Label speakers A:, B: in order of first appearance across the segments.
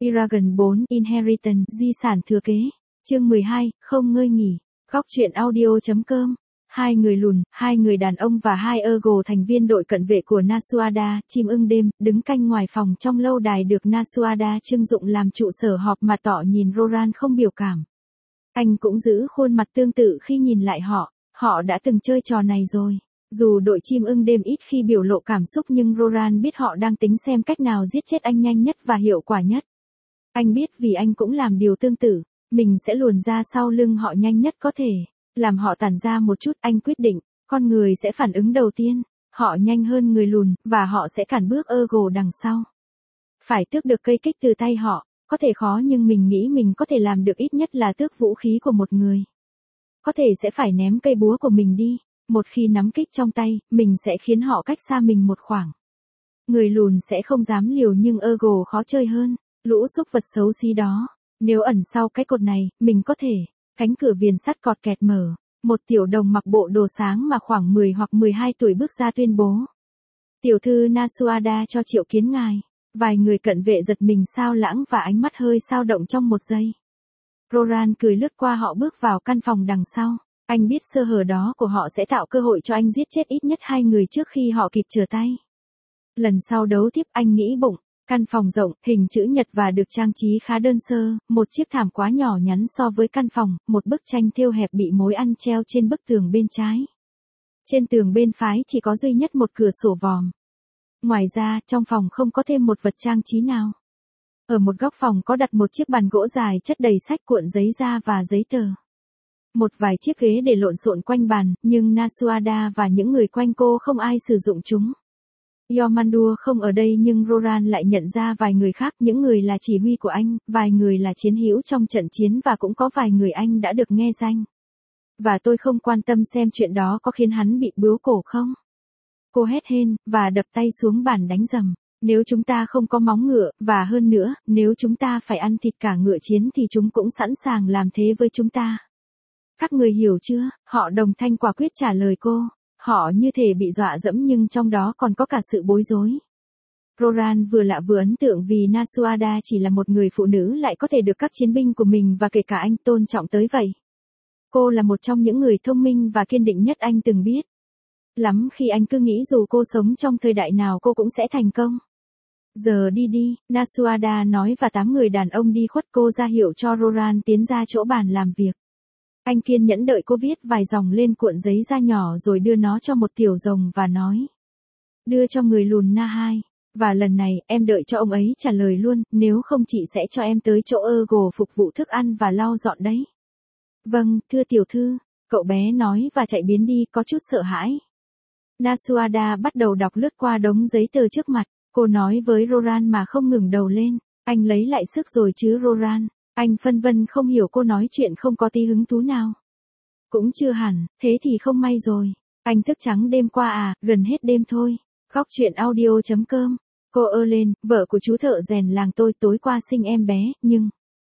A: Eragon 4 Inheritance, di sản thừa kế. Chương 12, không ngơi nghỉ. Góc truyện audio.com. Hai người lùn, hai người đàn ông và hai Ergo thành viên đội cận vệ của Nasuada, chim ưng đêm, đứng canh ngoài phòng trong lâu đài được Nasuada trưng dụng làm trụ sở họp mà tỏ nhìn Roran không biểu cảm. Anh cũng giữ khuôn mặt tương tự khi nhìn lại họ đã từng chơi trò này rồi. Dù đội chim ưng đêm ít khi biểu lộ cảm xúc nhưng Roran biết họ đang tính xem cách nào giết chết anh nhanh nhất và hiệu quả nhất. Anh biết vì anh cũng làm điều tương tự, mình sẽ luồn ra sau lưng họ nhanh nhất có thể. Làm họ tản ra một chút, anh quyết định, con người sẽ phản ứng đầu tiên, họ nhanh hơn người lùn, và họ sẽ cản bước Ergo đằng sau. Phải tước được cây kích từ tay họ, có thể khó nhưng mình nghĩ mình có thể làm được, ít nhất là tước vũ khí của một người. Có thể sẽ phải ném cây búa của mình đi, một khi nắm kích trong tay, mình sẽ khiến họ cách xa mình một khoảng. Người lùn sẽ không dám liều nhưng Ergo khó chơi hơn, lũ súc vật xấu xí đó. Nếu ẩn sau cái cột này, mình có thể. Cánh cửa viền sắt cọt kẹt mở, một tiểu đồng mặc bộ đồ sáng mà khoảng 10 hoặc 12 tuổi bước ra tuyên bố. Tiểu thư Nasuada cho triệu kiến ngài. Vài người cận vệ giật mình sao lãng và ánh mắt hơi dao động trong một giây. Roran cười lướt qua họ bước vào căn phòng đằng sau. Anh biết sơ hở đó của họ sẽ tạo cơ hội cho anh giết chết ít nhất hai người trước khi họ kịp trở tay. Lần sau đấu tiếp anh nghĩ bụng. Căn phòng rộng, hình chữ nhật và được trang trí khá đơn sơ, một chiếc thảm quá nhỏ nhắn so với căn phòng, một bức tranh thêu hẹp bị mối ăn treo trên bức tường bên trái. Trên tường bên phải chỉ có duy nhất một cửa sổ vòm. Ngoài ra, trong phòng không có thêm một vật trang trí nào. Ở một góc phòng có đặt một chiếc bàn gỗ dài chất đầy sách cuộn giấy da và giấy tờ. Một vài chiếc ghế để lộn xộn quanh bàn, nhưng Nasuada và những người quanh cô không ai sử dụng chúng. Yomandur không ở đây nhưng Roran lại nhận ra vài người khác, những người là chỉ huy của anh, vài người là chiến hữu trong trận chiến và cũng có vài người anh đã được nghe danh. Và tôi không quan tâm xem chuyện đó có khiến hắn bị bướu cổ không. Cô hét hên, và đập tay xuống bàn đánh rầm. Nếu chúng ta không có móng ngựa, và hơn nữa, nếu chúng ta phải ăn thịt cả ngựa chiến thì chúng cũng sẵn sàng làm thế với chúng ta. Các người hiểu chưa? Họ đồng thanh quả quyết trả lời cô. Họ như thể bị dọa dẫm nhưng trong đó còn có cả sự bối rối. Roran vừa lạ vừa ấn tượng vì Nasuada chỉ là một người phụ nữ lại có thể được các chiến binh của mình và kể cả anh tôn trọng tới vậy. Cô là một trong những người thông minh và kiên định nhất anh từng biết. Lắm khi anh cứ nghĩ dù cô sống trong thời đại nào cô cũng sẽ thành công. Giờ đi, Nasuada nói và 8 người đàn ông đi khuất, cô ra hiệu cho Roran tiến ra chỗ bàn làm việc. Anh kiên nhẫn đợi cô viết vài dòng lên cuộn giấy da nhỏ rồi đưa nó cho một tiểu rồng và nói. Đưa cho người lùn Na2. Và lần này, em đợi cho ông ấy trả lời luôn, nếu không chị sẽ cho em tới chỗ Ergo phục vụ thức ăn và lau dọn đấy. Vâng, thưa tiểu thư, cậu bé nói và chạy biến đi có chút sợ hãi. Nasuada bắt đầu đọc lướt qua đống giấy tờ trước mặt, cô nói với Roran mà không ngừng đầu lên. Anh lấy lại sức rồi chứ Roran. Anh phân vân không hiểu cô nói chuyện không có tí hứng thú nào. Cũng chưa hẳn, thế thì không may rồi. Anh thức trắng đêm qua à, gần hết đêm thôi. Góc truyện audio.com. Cô lên, vợ của chú thợ rèn làng tôi tối qua sinh em bé, nhưng...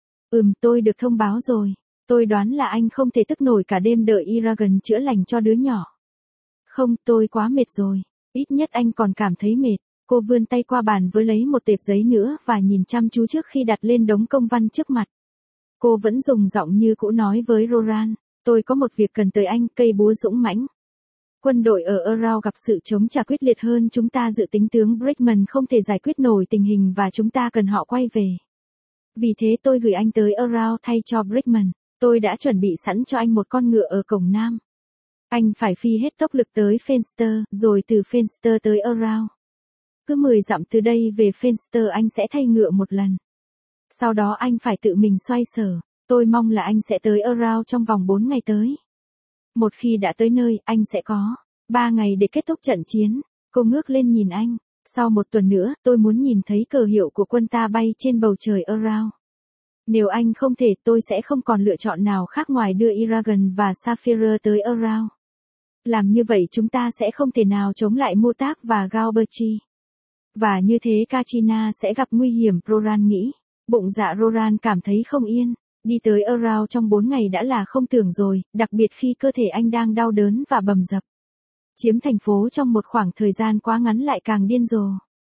A: tôi được thông báo rồi. Tôi đoán là anh không thể thức nổi cả đêm đợi Eragon chữa lành cho đứa nhỏ. Không, tôi quá mệt rồi. Ít nhất anh còn cảm thấy mệt. Cô vươn tay qua bàn với lấy một tệp giấy nữa và nhìn chăm chú trước khi đặt lên đống công văn trước mặt. Cô vẫn dùng giọng như cũ nói với Roran, tôi có một việc cần tới anh, cây búa dũng mãnh. Quân đội ở Erao gặp sự chống trả quyết liệt hơn chúng ta dự tính, tướng Brickman không thể giải quyết nổi tình hình và chúng ta cần họ quay về. Vì thế tôi gửi anh tới Erao thay cho Brickman, tôi đã chuẩn bị sẵn cho anh một con ngựa ở cổng Nam. Anh phải phi hết tốc lực tới Fenster, rồi từ Fenster tới Erao. Cứ 10 dặm từ đây về Fenster anh sẽ thay ngựa một lần. Sau đó anh phải tự mình xoay sở. Tôi mong là anh sẽ tới Erao trong vòng 4 ngày tới. Một khi đã tới nơi, anh sẽ có 3 ngày để kết thúc trận chiến. Cô ngước lên nhìn anh. Sau 1 tuần nữa, tôi muốn nhìn thấy cờ hiệu của quân ta bay trên bầu trời Erao. Nếu anh không thể, tôi sẽ không còn lựa chọn nào khác ngoài đưa Eragon và Sapphire tới Erao. Làm như vậy chúng ta sẽ không thể nào chống lại Mutak và Galberchi. Và như thế Kachina sẽ gặp nguy hiểm, Roran nghĩ. Bụng dạ Roran cảm thấy không yên. Đi tới Erao trong 4 ngày đã là không tưởng rồi, đặc biệt khi cơ thể anh đang đau đớn và bầm dập. Chiếm thành phố trong một khoảng thời gian quá ngắn lại càng điên rồ.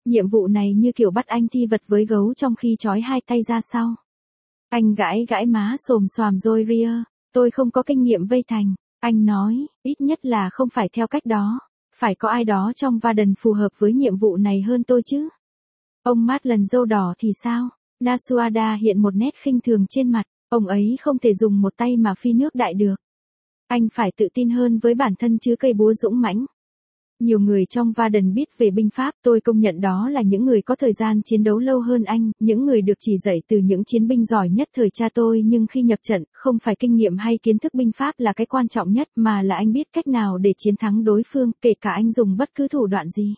A: Nhiệm vụ này như kiểu bắt anh thi vật với gấu trong khi trói hai tay ra sau. Anh gãi gãi má xồm xoàm rồi ria. Tôi không có kinh nghiệm vây thành. Anh nói, ít nhất là không phải theo cách đó. Phải có ai đó trong Varden phù hợp với nhiệm vụ này hơn tôi chứ. Ông Maitland râu đỏ thì sao? Nasuada hiện một nét khinh thường trên mặt. Ông ấy không thể dùng một tay mà phi nước đại được. Anh phải tự tin hơn với bản thân chứ cây búa dũng mãnh. Nhiều người trong Varden biết về binh pháp, tôi công nhận đó là những người có thời gian chiến đấu lâu hơn anh, những người được chỉ dạy từ những chiến binh giỏi nhất thời cha tôi, nhưng khi nhập trận, không phải kinh nghiệm hay kiến thức binh pháp là cái quan trọng nhất mà là anh biết cách nào để chiến thắng đối phương, kể cả anh dùng bất cứ thủ đoạn gì.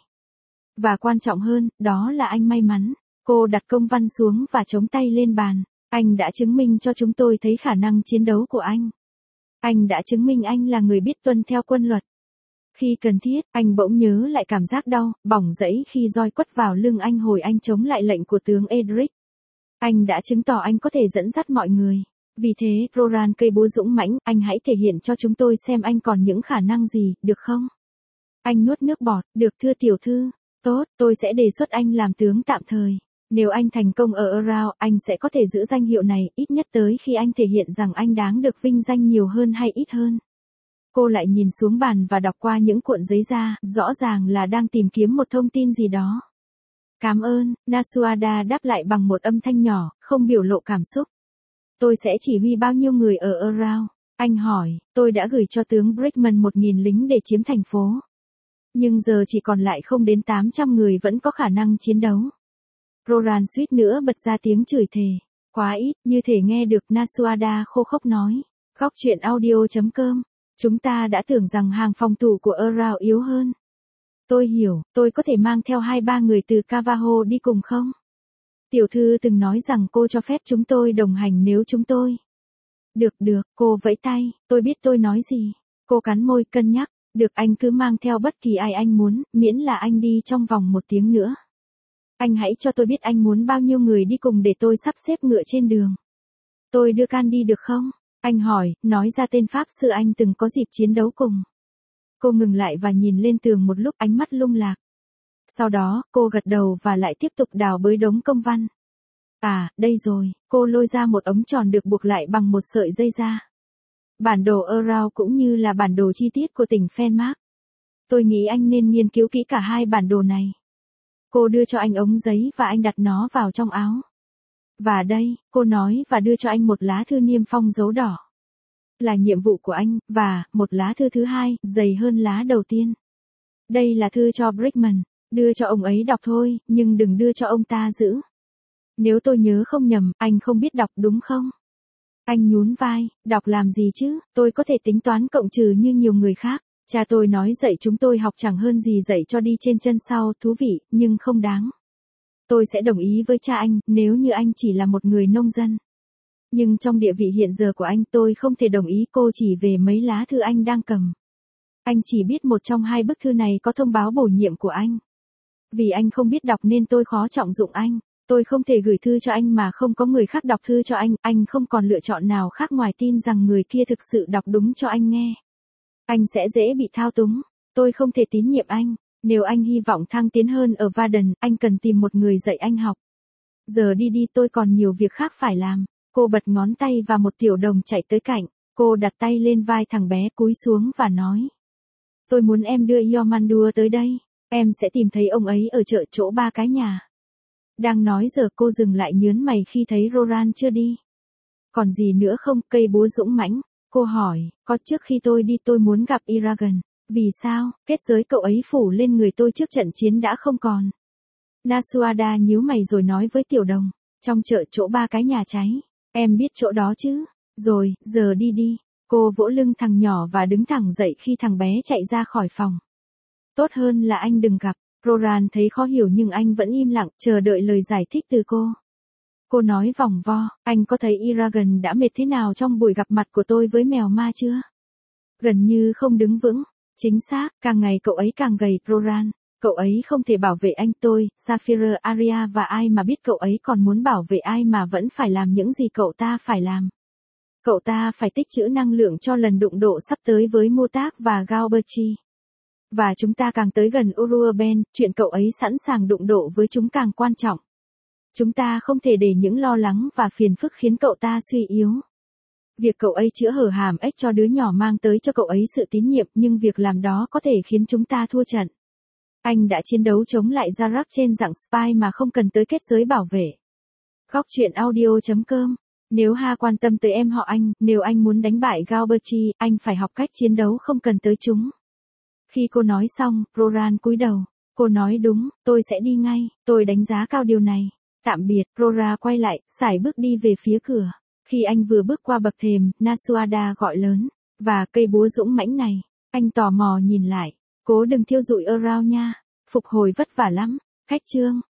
A: Và quan trọng hơn, đó là anh may mắn. Cô đặt công văn xuống và chống tay lên bàn. Anh đã chứng minh cho chúng tôi thấy khả năng chiến đấu của anh. Anh đã chứng minh anh là người biết tuân theo quân luật. Khi cần thiết, anh bỗng nhớ lại cảm giác đau, bỏng rẫy khi roi quất vào lưng anh hồi anh chống lại lệnh của tướng Edric. Anh đã chứng tỏ anh có thể dẫn dắt mọi người. Vì thế, Roran cây búa dũng mãnh, anh hãy thể hiện cho chúng tôi xem anh còn những khả năng gì, được không? Anh nuốt nước bọt, được thưa tiểu thư. Tốt, tôi sẽ đề xuất anh làm tướng tạm thời. Nếu anh thành công ở Around, anh sẽ có thể giữ danh hiệu này, ít nhất tới khi anh thể hiện rằng anh đáng được vinh danh nhiều hơn hay ít hơn. Cô lại nhìn xuống bàn và đọc qua những cuộn giấy ra, rõ ràng là đang tìm kiếm một thông tin gì đó. Cảm ơn, Nasuada đáp lại bằng một âm thanh nhỏ, không biểu lộ cảm xúc. Tôi sẽ chỉ huy bao nhiêu người ở Around? Anh hỏi, tôi đã gửi cho tướng Brickman 1.000 lính để chiếm thành phố. Nhưng giờ chỉ còn lại không đến 800 người vẫn có khả năng chiến đấu. Roran suýt nữa bật ra tiếng chửi thề. Quá ít, như thể nghe được Nasuada khô khốc nói. Góc chuyện audio.com. Chúng ta đã tưởng rằng hàng phòng thủ của Around yếu hơn. Tôi hiểu, tôi có thể mang theo 2-3 người từ Cavaho đi cùng không? Tiểu thư từng nói rằng cô cho phép chúng tôi đồng hành nếu chúng tôi. Được, cô vẫy tay, tôi biết tôi nói gì. Cô cắn môi cân nhắc, được anh cứ mang theo bất kỳ ai anh muốn, miễn là anh đi trong vòng 1 tiếng nữa. Anh hãy cho tôi biết anh muốn bao nhiêu người đi cùng để tôi sắp xếp ngựa trên đường. Tôi đưa Can đi được không? Anh hỏi, nói ra tên Pháp sư anh từng có dịp chiến đấu cùng. Cô ngừng lại và nhìn lên tường một lúc, ánh mắt lung lạc. Sau đó, cô gật đầu và lại tiếp tục đào bới đống công văn. À, đây rồi, cô lôi ra một ống tròn được buộc lại bằng một sợi dây da. Bản đồ Around cũng như là bản đồ chi tiết của tỉnh Fenmark. Tôi nghĩ anh nên nghiên cứu kỹ cả hai bản đồ này. Cô đưa cho anh ống giấy và anh đặt nó vào trong áo. Và đây, cô nói và đưa cho anh một lá thư niêm phong dấu đỏ. Là nhiệm vụ của anh, và, một lá thư thứ hai, dày hơn lá đầu tiên. Đây là thư cho Brickman, đưa cho ông ấy đọc thôi, nhưng đừng đưa cho ông ta giữ. Nếu tôi nhớ không nhầm, anh không biết đọc đúng không? Anh nhún vai, đọc làm gì chứ, tôi có thể tính toán cộng trừ như nhiều người khác. Cha tôi nói dạy chúng tôi học chẳng hơn gì dạy cho đi trên chân sau, thú vị, nhưng không đáng. Tôi sẽ đồng ý với cha anh, nếu như anh chỉ là một người nông dân. Nhưng trong địa vị hiện giờ của anh tôi không thể đồng ý cô chỉ về mấy lá thư anh đang cầm. Anh chỉ biết một trong hai bức thư này có thông báo bổ nhiệm của anh. Vì anh không biết đọc nên tôi khó trọng dụng anh. Tôi không thể gửi thư cho anh mà không có người khác đọc thư cho anh không còn lựa chọn nào khác ngoài tin rằng người kia thực sự đọc đúng cho anh nghe. Anh sẽ dễ bị thao túng. Tôi không thể tín nhiệm anh. Nếu anh hy vọng thăng tiến hơn ở Varden, anh cần tìm một người dạy anh học. Giờ đi tôi còn nhiều việc khác phải làm. Cô bật ngón tay và một tiểu đồng chạy tới cạnh. Cô đặt tay lên vai thằng bé cúi xuống và nói. Tôi muốn em đưa Yomandua tới đây. Em sẽ tìm thấy ông ấy ở chợ chỗ 3 cái nhà. Đang nói giờ cô dừng lại nhớn mày khi thấy Roran chưa đi. Còn gì nữa không, cây búa dũng mãnh? Cô hỏi, có trước khi tôi đi tôi muốn gặp Iragan. Vì sao, kết giới cậu ấy phủ lên người tôi trước trận chiến đã không còn. Nasuada nhíu mày rồi nói với tiểu đồng, trong chợ chỗ 3 cái nhà cháy. Em biết chỗ đó chứ? Rồi, giờ đi. Cô vỗ lưng thằng nhỏ và đứng thẳng dậy khi thằng bé chạy ra khỏi phòng. Tốt hơn là anh đừng gặp. Roran thấy khó hiểu nhưng anh vẫn im lặng, chờ đợi lời giải thích từ cô. Cô nói vòng vo, anh có thấy Iragan đã mệt thế nào trong buổi gặp mặt của tôi với mèo ma chưa? Gần như không đứng vững. Chính xác, càng ngày cậu ấy càng gầy, Roran. Cậu ấy không thể bảo vệ anh tôi, Sapphire Aria và ai mà biết cậu ấy còn muốn bảo vệ ai mà vẫn phải làm những gì cậu ta phải làm. Cậu ta phải tích trữ năng lượng cho lần đụng độ sắp tới với Motak và Galberchi. Và chúng ta càng tới gần Uruaben, chuyện cậu ấy sẵn sàng đụng độ với chúng càng quan trọng. Chúng ta không thể để những lo lắng và phiền phức khiến cậu ta suy yếu. Việc cậu ấy chữa hở hàm ếch cho đứa nhỏ mang tới cho cậu ấy sự tín nhiệm, nhưng việc làm đó có thể khiến chúng ta thua trận. Anh đã chiến đấu chống lại Zarak trên dạng spy mà không cần tới kết giới bảo vệ. Góc truyện audio.com. Nếu Ha quan tâm tới em họ anh, nếu anh muốn đánh bại Galberti, anh phải học cách chiến đấu không cần tới chúng. Khi cô nói xong, Roran cúi đầu. Cô nói đúng, tôi sẽ đi ngay, tôi đánh giá cao điều này. Tạm biệt, Rora quay lại, sải bước đi về phía cửa. Khi anh vừa bước qua bậc thềm, Nasuada gọi lớn. Và cây búa dũng mãnh này. Anh tò mò nhìn lại. Cố đừng thiêu rụi Around nha. Phục hồi vất vả lắm. Khách chương.